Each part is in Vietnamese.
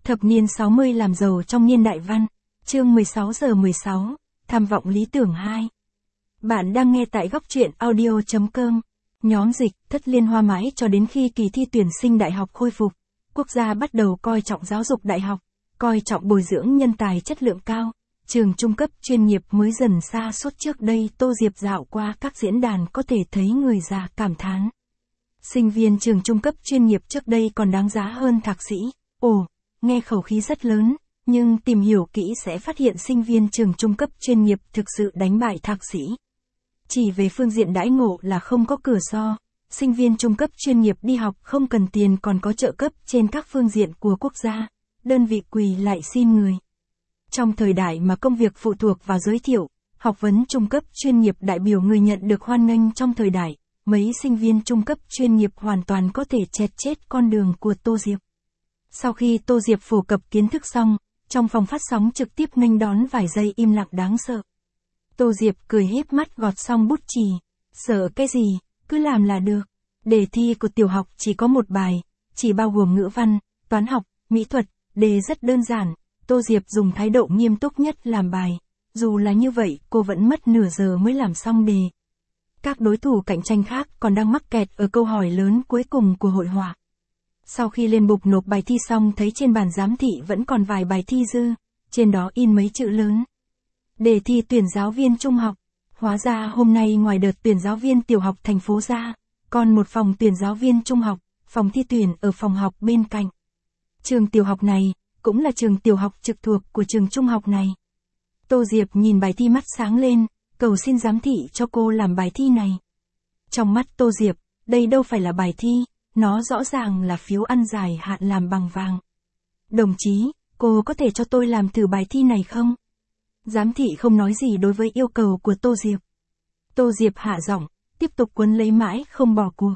Thập niên 60 làm giàu trong niên đại văn. Chương 16:16, tham vọng lý tưởng 2. Bạn đang nghe tại góc truyện audio.com. Nhóm dịch, thất liên hoa mãi cho đến khi kỳ thi tuyển sinh đại học khôi phục. Quốc gia bắt đầu coi trọng giáo dục đại học, coi trọng bồi dưỡng nhân tài chất lượng cao. Trường trung cấp chuyên nghiệp mới dần sa sút. Trước đây Tô Diệp dạo qua các diễn đàn có thể thấy người già cảm thán. Sinh viên trường trung cấp chuyên nghiệp trước đây còn đáng giá hơn thạc sĩ. Ồ, nghe khẩu khí rất lớn, nhưng tìm hiểu kỹ sẽ phát hiện sinh viên trường trung cấp chuyên nghiệp thực sự đánh bại thạc sĩ. Chỉ về phương diện đãi ngộ là không có cửa so, sinh viên trung cấp chuyên nghiệp đi học không cần tiền còn có trợ cấp trên các phương diện của quốc gia, đơn vị quỳ lại xin người. Trong thời đại mà công việc phụ thuộc vào giới thiệu, học vấn trung cấp chuyên nghiệp đại biểu người nhận được hoan nghênh trong thời đại, mấy sinh viên trung cấp chuyên nghiệp hoàn toàn có thể chẹt chết con đường của Tô Diệp. Sau khi Tô Diệp phổ cập kiến thức xong, trong phòng phát sóng trực tiếp nghênh đón vài giây im lặng đáng sợ. Tô Diệp cười híp mắt gọt xong bút chì. Sợ cái gì, cứ làm là được. Đề thi của tiểu học chỉ có một bài, chỉ bao gồm ngữ văn, toán học, mỹ thuật, đề rất đơn giản. Tô Diệp dùng thái độ nghiêm túc nhất làm bài. Dù là như vậy, cô vẫn mất nửa giờ mới làm xong đề. Các đối thủ cạnh tranh khác còn đang mắc kẹt ở câu hỏi lớn cuối cùng của hội họa. Sau khi lên bục nộp bài thi xong thấy trên bàn giám thị vẫn còn vài bài thi dư, trên đó in mấy chữ lớn. Đề thi tuyển giáo viên trung học. Hóa ra hôm nay ngoài đợt tuyển giáo viên tiểu học thành phố ra, còn một phòng tuyển giáo viên trung học, phòng thi tuyển ở phòng học bên cạnh. Trường tiểu học này, cũng là trường tiểu học trực thuộc của trường trung học này. Tô Diệp nhìn bài thi mắt sáng lên, cầu xin giám thị cho cô làm bài thi này. Trong mắt Tô Diệp, đây đâu phải là bài thi, nó rõ ràng là phiếu ăn giải hạn làm bằng vàng. Đồng chí, cô có thể cho tôi làm thử bài thi này không? Giám thị không nói gì đối với yêu cầu của Tô Diệp. Tô Diệp hạ giọng, tiếp tục quấn lấy mãi không bỏ cuộc.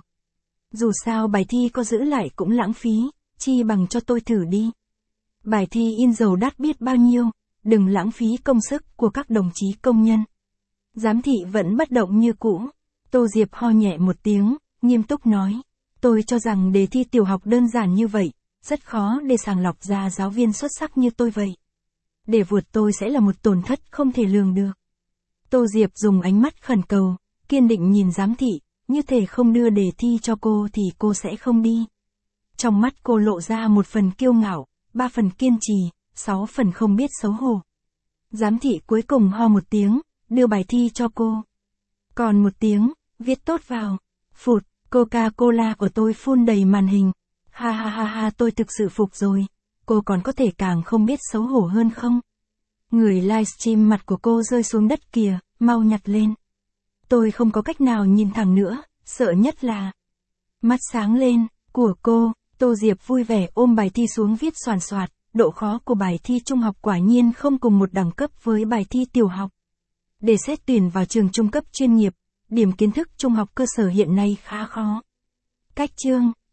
Dù sao bài thi có giữ lại cũng lãng phí, chi bằng cho tôi thử đi. Bài thi in dầu đắt biết bao nhiêu, đừng lãng phí công sức của các đồng chí công nhân. Giám thị vẫn bất động như cũ. Tô Diệp ho nhẹ một tiếng, nghiêm túc nói. Tôi cho rằng đề thi tiểu học đơn giản như vậy, rất khó để sàng lọc ra giáo viên xuất sắc như tôi vậy. Để vượt tôi sẽ là một tổn thất không thể lường được. Tô Diệp dùng ánh mắt khẩn cầu, kiên định nhìn giám thị, như thể không đưa đề thi cho cô thì cô sẽ không đi. Trong mắt cô lộ ra một phần kiêu ngạo, 3 phần kiên trì, 6 phần không biết xấu hổ. Giám thị cuối cùng ho một tiếng, đưa bài thi cho cô. Còn một tiếng, viết tốt vào. Phụt, Coca-Cola của tôi phun đầy màn hình. Ha ha ha ha, tôi thực sự phục rồi. Cô còn có thể càng không biết xấu hổ hơn không? Người livestream mặt của cô rơi xuống đất kìa, mau nhặt lên. Tôi không có cách nào nhìn thẳng nữa, sợ nhất là mắt sáng lên, của cô. Tô Diệp vui vẻ ôm bài thi xuống viết xoàn xoạt. Độ khó của bài thi trung học quả nhiên không cùng một đẳng cấp với bài thi tiểu học. Để xét tuyển vào trường trung cấp chuyên nghiệp, điểm kiến thức trung học cơ sở hiện nay khá khó. Cách chương